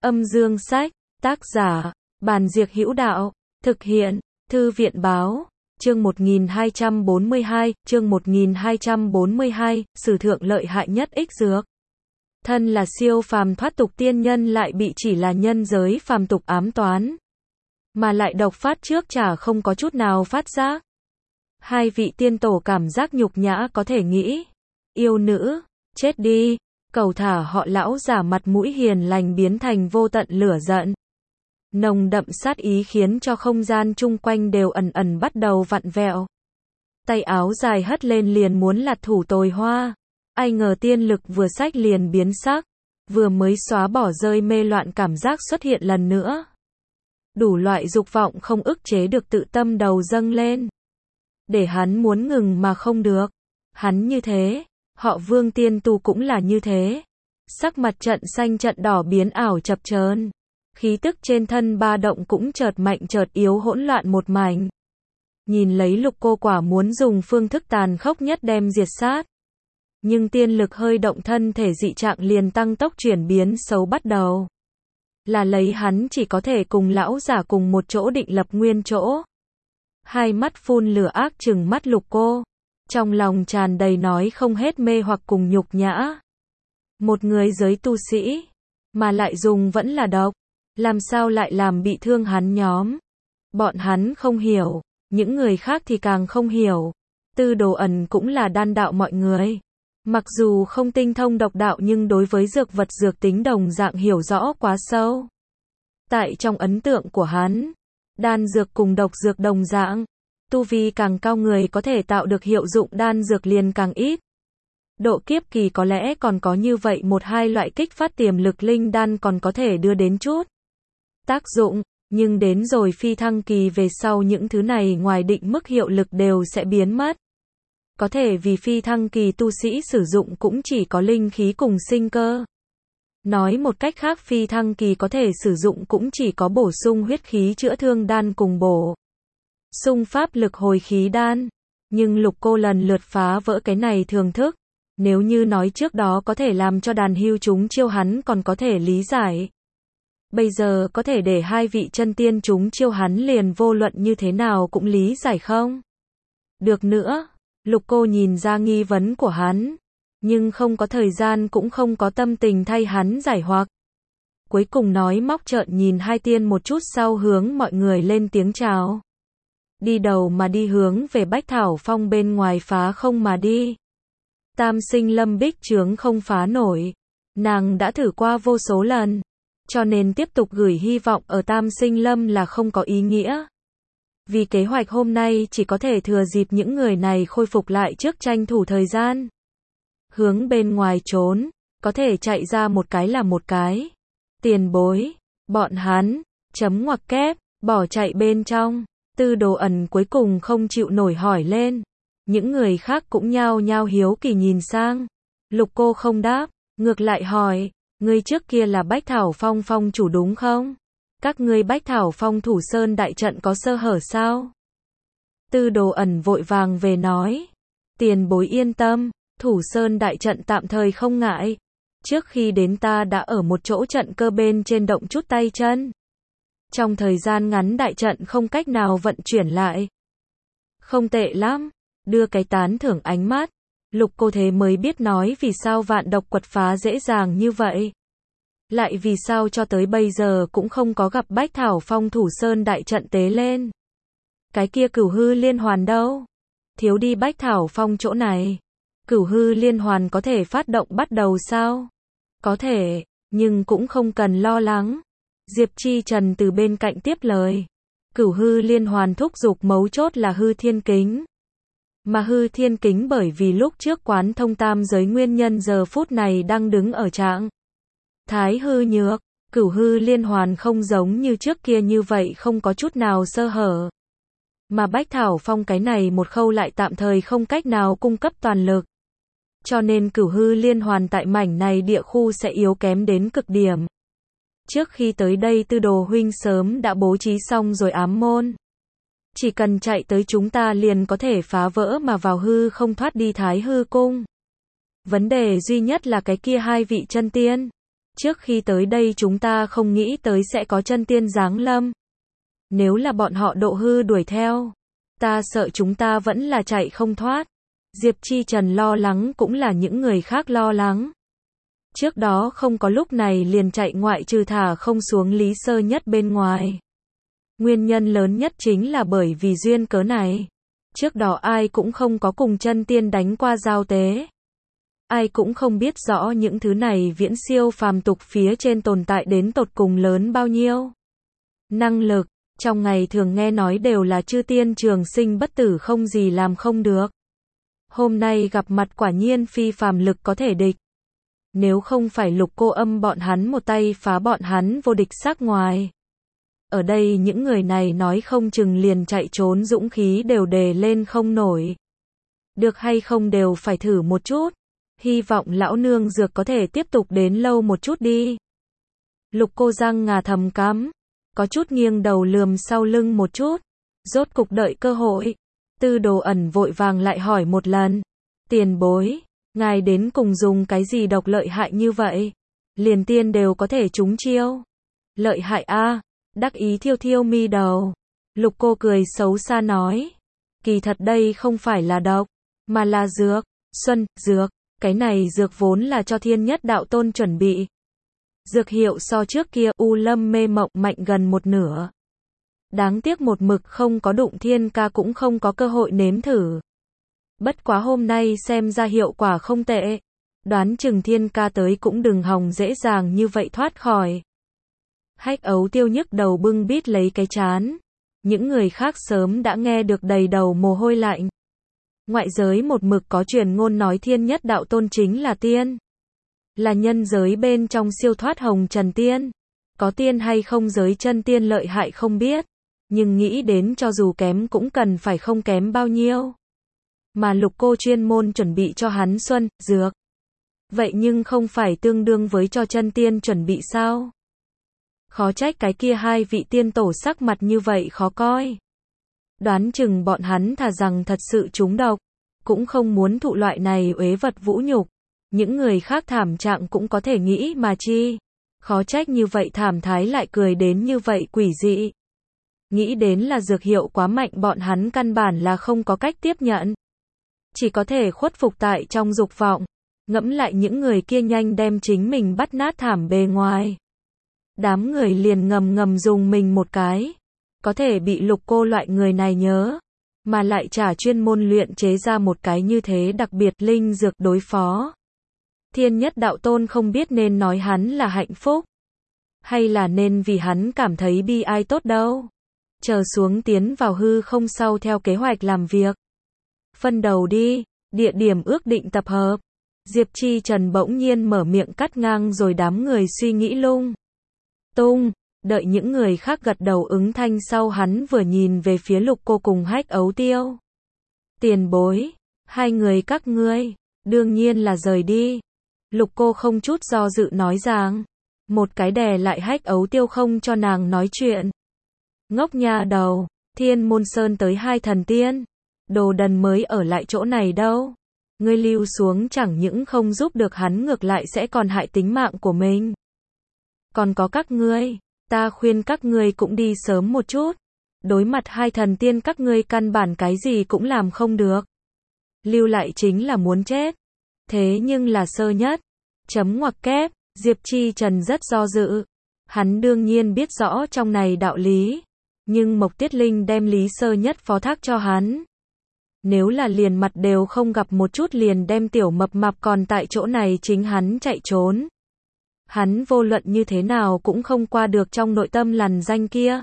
Âm dương sách, tác giả, Bàn Diệc Hữu Đạo, thực hiện, Thư viện Báo, chương 1242, sử thượng lợi hại nhất ích dược. Thân là siêu phàm thoát tục tiên nhân lại bị chỉ là nhân giới phàm tục ám toán. Mà lại độc phát trước chả không có chút nào phát giác. Hai vị tiên tổ cảm giác nhục nhã có thể nghĩ. Yêu nữ, chết đi, cầu thả họ lão giả mặt mũi hiền lành biến thành vô tận lửa giận. Nồng đậm sát ý khiến cho không gian chung quanh đều ẩn ẩn bắt đầu vặn vẹo. Tay áo dài hất lên liền muốn lạt thủ tồi hoa. Ai ngờ tiên lực vừa xách liền biến sắc. Vừa mới xóa bỏ rơi mê loạn cảm giác xuất hiện lần nữa. Đủ loại dục vọng không ức chế được tự tâm đầu dâng lên. Để hắn muốn ngừng mà không được. Hắn như thế, họ Vương tiên tu cũng là như thế. Sắc mặt trận xanh trận đỏ biến ảo chập chờn. Khí tức trên thân ba động cũng chợt mạnh chợt yếu hỗn loạn một mảnh. Nhìn lấy Lục Cô quả muốn dùng phương thức tàn khốc nhất đem diệt sát. Nhưng tiên lực hơi động thân thể dị trạng liền tăng tốc chuyển biến xấu bắt đầu. Là lấy hắn chỉ có thể cùng lão giả cùng một chỗ định lập nguyên chỗ. Hai mắt phun lửa ác trừng mắt Lục Cô. Trong lòng tràn đầy nói không hết mê hoặc cùng nhục nhã. Một người giới tu sĩ, mà lại dùng vẫn là độc. Làm sao lại làm bị thương hắn nhóm? Bọn hắn không hiểu, những người khác thì càng không hiểu. Tư Đồ Ẩn cũng là đan đạo mọi người. Mặc dù không tinh thông độc đạo nhưng đối với dược vật dược tính đồng dạng hiểu rõ quá sâu. Tại trong ấn tượng của hắn, đan dược cùng độc dược đồng dạng. Tu vi càng cao người có thể tạo được hiệu dụng đan dược liền càng ít. Độ kiếp kỳ có lẽ còn có như vậy một hai loại kích phát tiềm lực linh đan còn có thể đưa đến chút tác dụng, nhưng đến rồi phi thăng kỳ về sau những thứ này ngoài định mức hiệu lực đều sẽ biến mất. Có thể vì phi thăng kỳ tu sĩ sử dụng cũng chỉ có linh khí cùng sinh cơ. Nói một cách khác phi thăng kỳ có thể sử dụng cũng chỉ có bổ sung huyết khí chữa thương đan cùng bổ sung pháp lực hồi khí đan. Nhưng Lục Cô lần lượt phá vỡ cái này thường thức. Nếu như nói trước đó có thể làm cho đàn hưu chúng chiêu hắn còn có thể lý giải. Bây giờ có thể để hai vị chân tiên chúng chiêu hắn liền vô luận như thế nào cũng lý giải không? Được nữa, Lục Cô nhìn ra nghi vấn của hắn, nhưng không có thời gian cũng không có tâm tình thay hắn giải hoặc. Cuối cùng nói móc trợn nhìn hai tiên một chút sau hướng mọi người lên tiếng chào. Đi đầu mà đi hướng về Bách Thảo Phong bên ngoài phá không mà đi. Tam Sinh Lâm Bích Trướng không phá nổi, nàng đã thử qua vô số lần. Cho nên tiếp tục gửi hy vọng ở Tam Sinh Lâm là không có ý nghĩa. Vì kế hoạch hôm nay chỉ có thể thừa dịp những người này khôi phục lại trước tranh thủ thời gian. Hướng bên ngoài trốn, có thể chạy ra một cái là một cái. Tiền bối, bọn hắn, chấm ngoặc kép, bỏ chạy bên trong. Tư Đồ Ẩn cuối cùng không chịu nổi hỏi lên. Những người khác cũng nhao nhao hiếu kỳ nhìn sang. Lục Cô không đáp, ngược lại hỏi. Ngươi trước kia là Bách Thảo Phong phong chủ đúng không? Các ngươi Bách Thảo Phong Thủ Sơn đại trận có sơ hở sao? Tư Đồ Ẩn vội vàng về nói. Tiền bối yên tâm, Thủ Sơn đại trận tạm thời không ngại. Trước khi đến ta đã ở một chỗ trận cơ bên trên động chút tay chân. Trong thời gian ngắn đại trận không cách nào vận chuyển lại. Không tệ lắm, đưa cái tán thưởng ánh mắt. Lục Cô thế mới biết nói vì sao vạn độc quật phá dễ dàng như vậy. Lại vì sao cho tới bây giờ cũng không có gặp Bách Thảo Phong Thủ Sơn đại trận tế lên. Cái kia Cửu Hư Liên Hoàn đâu? Thiếu đi Bách Thảo Phong chỗ này. Cửu Hư Liên Hoàn có thể phát động bắt đầu sao? Có thể, nhưng cũng không cần lo lắng. Diệp Chi Trần từ bên cạnh tiếp lời. Cửu Hư Liên Hoàn thúc giục mấu chốt là Hư Thiên Kính. Mà Hư Thiên Kính bởi vì lúc trước quán thông tam giới nguyên nhân giờ phút này đang đứng ở trạng thái hư nhược. Cửu Hư Liên Hoàn không giống như trước kia như vậy không có chút nào sơ hở. Mà Bách Thảo Phong cái này một khâu lại tạm thời không cách nào cung cấp toàn lực. Cho nên Cửu Hư Liên Hoàn tại mảnh này địa khu sẽ yếu kém đến cực điểm. Trước khi tới đây Tư Đồ huynh sớm đã bố trí xong rồi ám môn. Chỉ cần chạy tới chúng ta liền có thể phá vỡ mà vào hư không thoát đi Thái Hư Cung. Vấn đề duy nhất là cái kia hai vị chân tiên. Trước khi tới đây chúng ta không nghĩ tới sẽ có chân tiên giáng lâm. Nếu là bọn họ độ hư đuổi theo, ta sợ chúng ta vẫn là chạy không thoát. Diệp Chi Trần lo lắng cũng là những người khác lo lắng. Trước đó không có lúc này liền chạy ngoại trừ thả không xuống Lý Sơ Nhất bên ngoài. Nguyên nhân lớn nhất chính là bởi vì duyên cớ này. Trước đó ai cũng không có cùng chân tiên đánh qua giao tế. Ai cũng không biết rõ những thứ này viễn siêu phàm tục phía trên tồn tại đến tột cùng lớn bao nhiêu. Năng lực, trong ngày thường nghe nói đều là chư tiên trường sinh bất tử không gì làm không được. Hôm nay gặp mặt quả nhiên phi phàm lực có thể địch. Nếu không phải Lục Cô Âm bọn hắn một tay phá bọn hắn vô địch sắc ngoài. Ở đây những người này nói không chừng liền chạy trốn dũng khí đều đề lên không nổi. Được hay không đều phải thử một chút. Hy vọng lão nương dược có thể tiếp tục đến lâu một chút đi. Lục Cô răng ngà thầm cắm. Có chút nghiêng đầu lườm sau lưng một chút. Rốt cục đợi cơ hội. Tư Đồ Ẩn vội vàng lại hỏi một lần. Tiền bối, ngài đến cùng dùng cái gì độc lợi hại như vậy? Liền tiên đều có thể trúng chiêu. Lợi hại a, đắc ý thiêu thiêu mi đầu. Lục Cô cười xấu xa nói. Kỳ thật đây không phải là độc, mà là dược. Xuân, dược. Cái này dược vốn là cho Thiên Nhất Đạo Tôn chuẩn bị. Dược hiệu so trước kia U Lâm Mê Mộng mạnh gần một nửa. Đáng tiếc một mực không có đụng Thiên Ca cũng không có cơ hội nếm thử. Bất quá hôm nay xem ra hiệu quả không tệ. Đoán chừng Thiên Ca tới cũng đừng hòng dễ dàng như vậy thoát khỏi. Hách Ấu Tiêu nhức đầu bưng bít lấy cái trán. Những người khác sớm đã nghe được đầy đầu mồ hôi lạnh. Ngoại giới một mực có truyền ngôn nói Thiên Nhất Đạo Tôn chính là tiên. Là nhân giới bên trong siêu thoát hồng trần tiên. Có tiên hay không giới chân tiên lợi hại không biết. Nhưng nghĩ đến cho dù kém cũng cần phải không kém bao nhiêu. Mà Lục Cô chuyên môn chuẩn bị cho hắn xuân, dược. Vậy nhưng không phải tương đương với cho chân tiên chuẩn bị sao? Khó trách cái kia hai vị tiên tổ sắc mặt như vậy khó coi. Đoán chừng bọn hắn thà rằng thật sự trúng độc, cũng không muốn thụ loại này uế vật vũ nhục. Những người khác thảm trạng cũng có thể nghĩ mà chi. Khó trách như vậy thảm thái lại cười đến như vậy quỷ dị. Nghĩ đến là dược hiệu quá mạnh bọn hắn căn bản là không có cách tiếp nhận. Chỉ có thể khuất phục tại trong dục vọng. Ngẫm lại những người kia nhanh đem chính mình bắt nát thảm bề ngoài. Đám người liền ngầm ngầm dùng mình một cái. Có thể bị Lục Cô loại người này nhớ. Mà lại trả chuyên môn luyện chế ra một cái như thế đặc biệt linh dược đối phó. Thiên Nhất Đạo Tôn không biết nên nói hắn là hạnh phúc. Hay là nên vì hắn cảm thấy bi ai tốt đâu. Chờ xuống tiến vào hư không sau theo kế hoạch làm việc. Phân đầu đi, địa điểm ước định tập hợp. Diệp Chi Trần bỗng nhiên mở miệng cắt ngang rồi đám người suy nghĩ lung tung. Đợi những người khác gật đầu ứng thanh sau hắn vừa nhìn về phía Lục Cô cùng Hách Ấu Tiêu. Tiền bối, hai người các ngươi, đương nhiên là rời đi. Lục Cô không chút do dự nói rằng, một cái đè lại Hách Ấu Tiêu không cho nàng nói chuyện. Ngốc nha đầu, Thiên Môn Sơn tới hai thần tiên, đồ đần mới ở lại chỗ này đâu. Ngươi lưu xuống chẳng những không giúp được hắn ngược lại sẽ còn hại tính mạng của mình. Còn có các ngươi, ta khuyên các ngươi cũng đi sớm một chút. Đối mặt hai thần tiên các ngươi căn bản cái gì cũng làm không được. Lưu lại chính là muốn chết. Thế nhưng là sơ nhất. Chấm ngoặc kép, Diệp Chi Trần rất do dự. Hắn đương nhiên biết rõ trong này đạo lý. Nhưng Mộc Tiết Linh đem Lý Sơ Nhất phó thác cho hắn. Nếu là liền mặt đều không gặp một chút liền đem tiểu mập mạp còn tại chỗ này chính hắn chạy trốn. Hắn vô luận như thế nào cũng không qua được trong nội tâm lằn danh kia.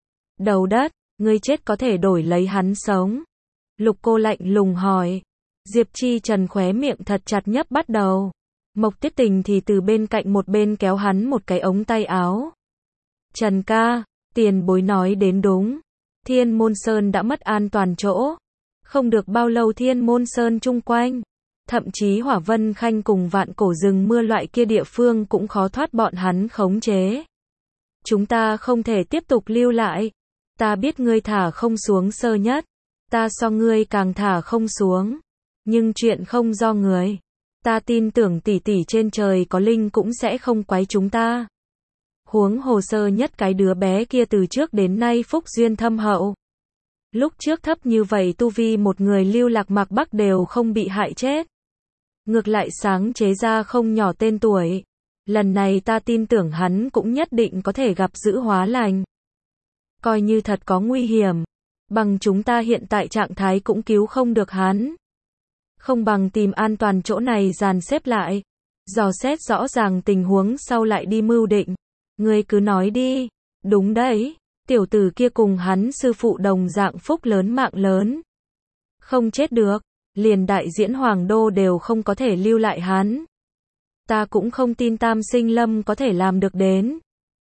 Đầu đất, ngươi chết có thể đổi lấy hắn sống. Lục Cô lạnh lùng hỏi. Diệp Chi Trần khóe miệng thật chặt nhấp bắt đầu. Mộc Tiết Tình thì từ bên cạnh một bên kéo hắn một cái ống tay áo. Trần ca, tiền bối nói đến đúng. Thiên Môn Sơn đã mất an toàn chỗ. Không được bao lâu Thiên Môn Sơn chung quanh. Thậm chí Hỏa Vân Khanh cùng Vạn Cổ rừng mưa loại kia địa phương cũng khó thoát bọn hắn khống chế. Chúng ta không thể tiếp tục lưu lại. Ta biết ngươi thả không xuống Sơ Nhất. Ta so ngươi càng thả không xuống. Nhưng chuyện không do người. Ta tin tưởng tỷ tỷ trên trời có linh cũng sẽ không quấy chúng ta. Huống hồ sơ nhất cái đứa bé kia từ trước đến nay phúc duyên thâm hậu. Lúc trước thấp như vậy tu vi một người lưu lạc mạc Bắc đều không bị hại chết. Ngược lại sáng chế ra không nhỏ tên tuổi. Lần này ta tin tưởng hắn cũng nhất định có thể gặp dữ hóa lành. Coi như thật có nguy hiểm. Bằng chúng ta hiện tại trạng thái cũng cứu không được hắn. Không bằng tìm an toàn chỗ này dàn xếp lại. Dò xét rõ ràng tình huống sau lại đi mưu định. Ngươi cứ nói đi. Đúng đấy. Tiểu tử kia cùng hắn sư phụ đồng dạng phúc lớn mạng lớn. Không chết được. Liền đại diễn Hoàng Đô đều không có thể lưu lại hắn. Ta cũng không tin Tam Sinh Lâm có thể làm được đến.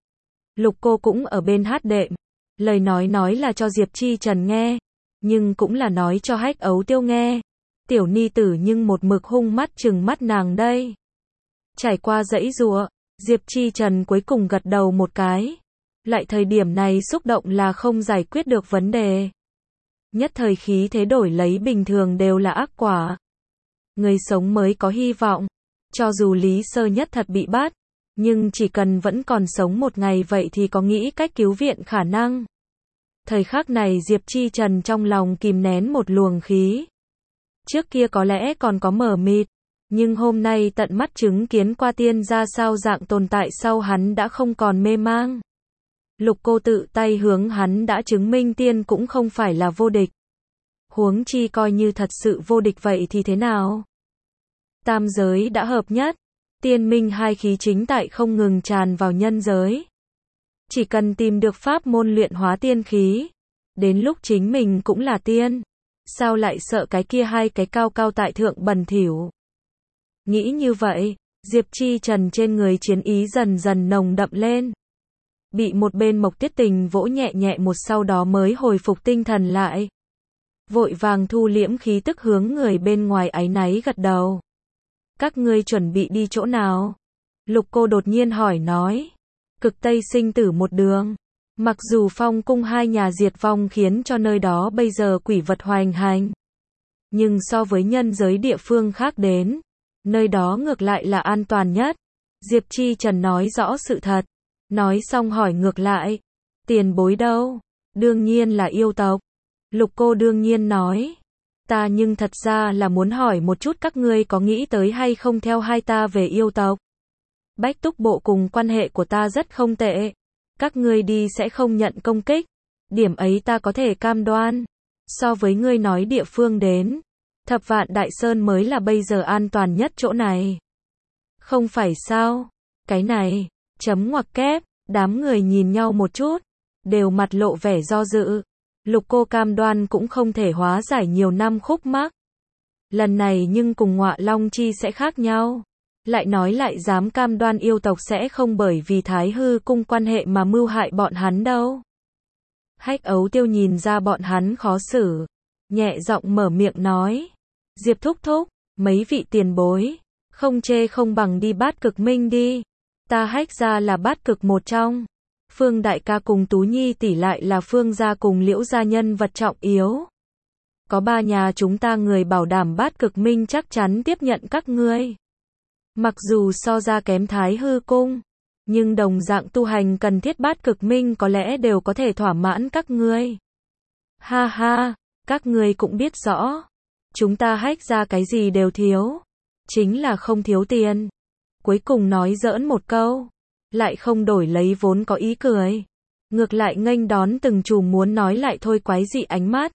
Lục cô cũng ở bên hát đệm. Lời nói là cho Diệp Chi Trần nghe. Nhưng cũng là nói cho Hách Ấu Tiêu nghe. Tiểu ni tử nhưng một mực hung mắt trừng mắt nàng đây. Trải qua dãy giụa, Diệp Chi Trần cuối cùng gật đầu một cái. Lại thời điểm này xúc động là không giải quyết được vấn đề. Nhất thời khí thế đổi lấy bình thường đều là ác quả. Người sống mới có hy vọng. Cho dù Lý Sơ Nhất thật bị bắt, nhưng chỉ cần vẫn còn sống một ngày vậy thì có nghĩ cách cứu viện khả năng. Thời khắc này Diệp Chi Trần trong lòng kìm nén một luồng khí. Trước kia có lẽ còn có mờ mịt, nhưng hôm nay tận mắt chứng kiến qua tiên ra sao dạng tồn tại sau hắn đã không còn mê mang. Lục cô tự tay hướng hắn đã chứng minh tiên cũng không phải là vô địch. Huống chi coi như thật sự vô địch vậy thì thế nào? Tam giới đã hợp nhất, tiên minh hai khí chính tại không ngừng tràn vào nhân giới. Chỉ cần tìm được pháp môn luyện hóa tiên khí, đến lúc chính mình cũng là tiên. Sao lại sợ cái kia hai cái cao cao tại thượng bẩn thỉu? Nghĩ như vậy, Diệp Chi Trần trên người chiến ý dần dần nồng đậm lên. Bị một bên Mộc Tiết Tình vỗ nhẹ nhẹ một sau đó mới hồi phục tinh thần lại. Vội vàng thu liễm khí tức hướng người bên ngoài áy náy gật đầu. Các ngươi chuẩn bị đi chỗ nào? Lục cô đột nhiên hỏi nói. Cực Tây sinh tử một đường. Mặc dù Phong cung hai nhà diệt vong khiến cho nơi đó bây giờ quỷ vật hoành hành. Nhưng so với nhân giới địa phương khác đến, nơi đó ngược lại là an toàn nhất. Diệp Chi Trần nói rõ sự thật. Nói xong hỏi ngược lại. Tiền bối đâu? Đương nhiên là yêu tộc. Lục cô đương nhiên nói. Ta nhưng thật ra là muốn hỏi một chút các ngươi có nghĩ tới hay không theo hai ta về yêu tộc. Bách Túc Bộ cùng quan hệ của ta rất không tệ. Các ngươi đi sẽ không nhận công kích. Điểm ấy ta có thể cam đoan. So với ngươi nói địa phương đến, Thập Vạn Đại Sơn mới là bây giờ an toàn nhất chỗ này. Không phải sao? Cái này, chấm ngoặc kép, đám người nhìn nhau một chút, đều mặt lộ vẻ do dự. Lục cô cam đoan cũng không thể hóa giải nhiều năm khúc mắc. Lần này nhưng cùng Ngọa Long Chi sẽ khác nhau. Lại nói lại dám cam đoan yêu tộc sẽ không bởi vì Thái Hư cung quan hệ mà mưu hại bọn hắn đâu. Hách Ấu Tiêu nhìn ra bọn hắn khó xử, nhẹ giọng mở miệng nói. Diệp thúc thúc, mấy vị tiền bối, không chê không bằng đi Bát Cực Minh đi. Ta Hách gia là Bát Cực một trong. Phương đại ca cùng Tú Nhi tỷ lại là Phương gia cùng Liễu gia nhân vật trọng yếu. Có ba nhà chúng ta người bảo đảm Bát Cực Minh chắc chắn tiếp nhận các ngươi. Mặc dù so ra kém Thái Hư cung, nhưng đồng dạng tu hành cần thiết Bát Cực Minh có lẽ đều có thể thỏa mãn các ngươi. Ha ha, các ngươi cũng biết rõ. Chúng ta Hách ra cái gì đều thiếu. Chính là không thiếu tiền. Cuối cùng nói giỡn một câu. Lại không đổi lấy vốn có ý cười. Ngược lại nghênh đón từng chùm muốn nói lại thôi quái dị ánh mắt.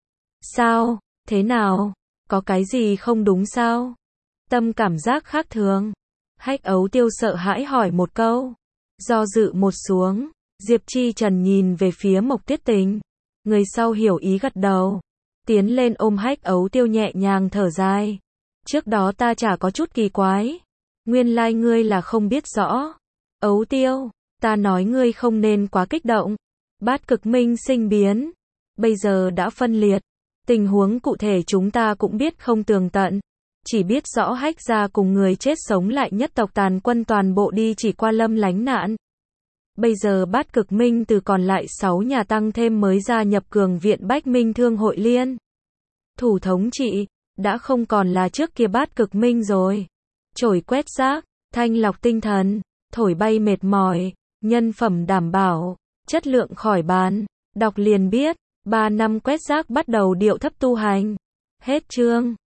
Sao? Thế nào? Có cái gì không đúng sao? Tâm cảm giác khác thường. Hách Ấu Tiêu sợ hãi hỏi một câu. Do dự một xuống, Diệp Chi Trần nhìn về phía Mộc Tiết Tình. Người sau hiểu ý gật đầu. Tiến lên ôm Hách Ấu Tiêu nhẹ nhàng thở dài. Trước đó ta chả có chút kỳ quái. Nguyên lai ngươi là không biết rõ. Ấu Tiêu, ta nói ngươi không nên quá kích động. Bát Cực Minh sinh biến. Bây giờ đã phân liệt. Tình huống cụ thể chúng ta cũng biết không tường tận. Chỉ biết rõ Hách gia cùng người chết sống lại nhất tộc tàn quân toàn bộ đi chỉ qua lâm lánh nạn. Bây giờ Bát Cực Minh từ còn lại 6 nhà tăng thêm mới gia nhập Cường viện Bách Minh Thương hội liên. Thủ thống trị, đã không còn là trước kia Bát Cực Minh rồi. chổi quét rác, thanh lọc tinh thần, thổi bay mệt mỏi, nhân phẩm đảm bảo, chất lượng khỏi bàn. Đọc liền biết, 3 năm quét rác bắt đầu điệu thấp tu hành. Hết chương.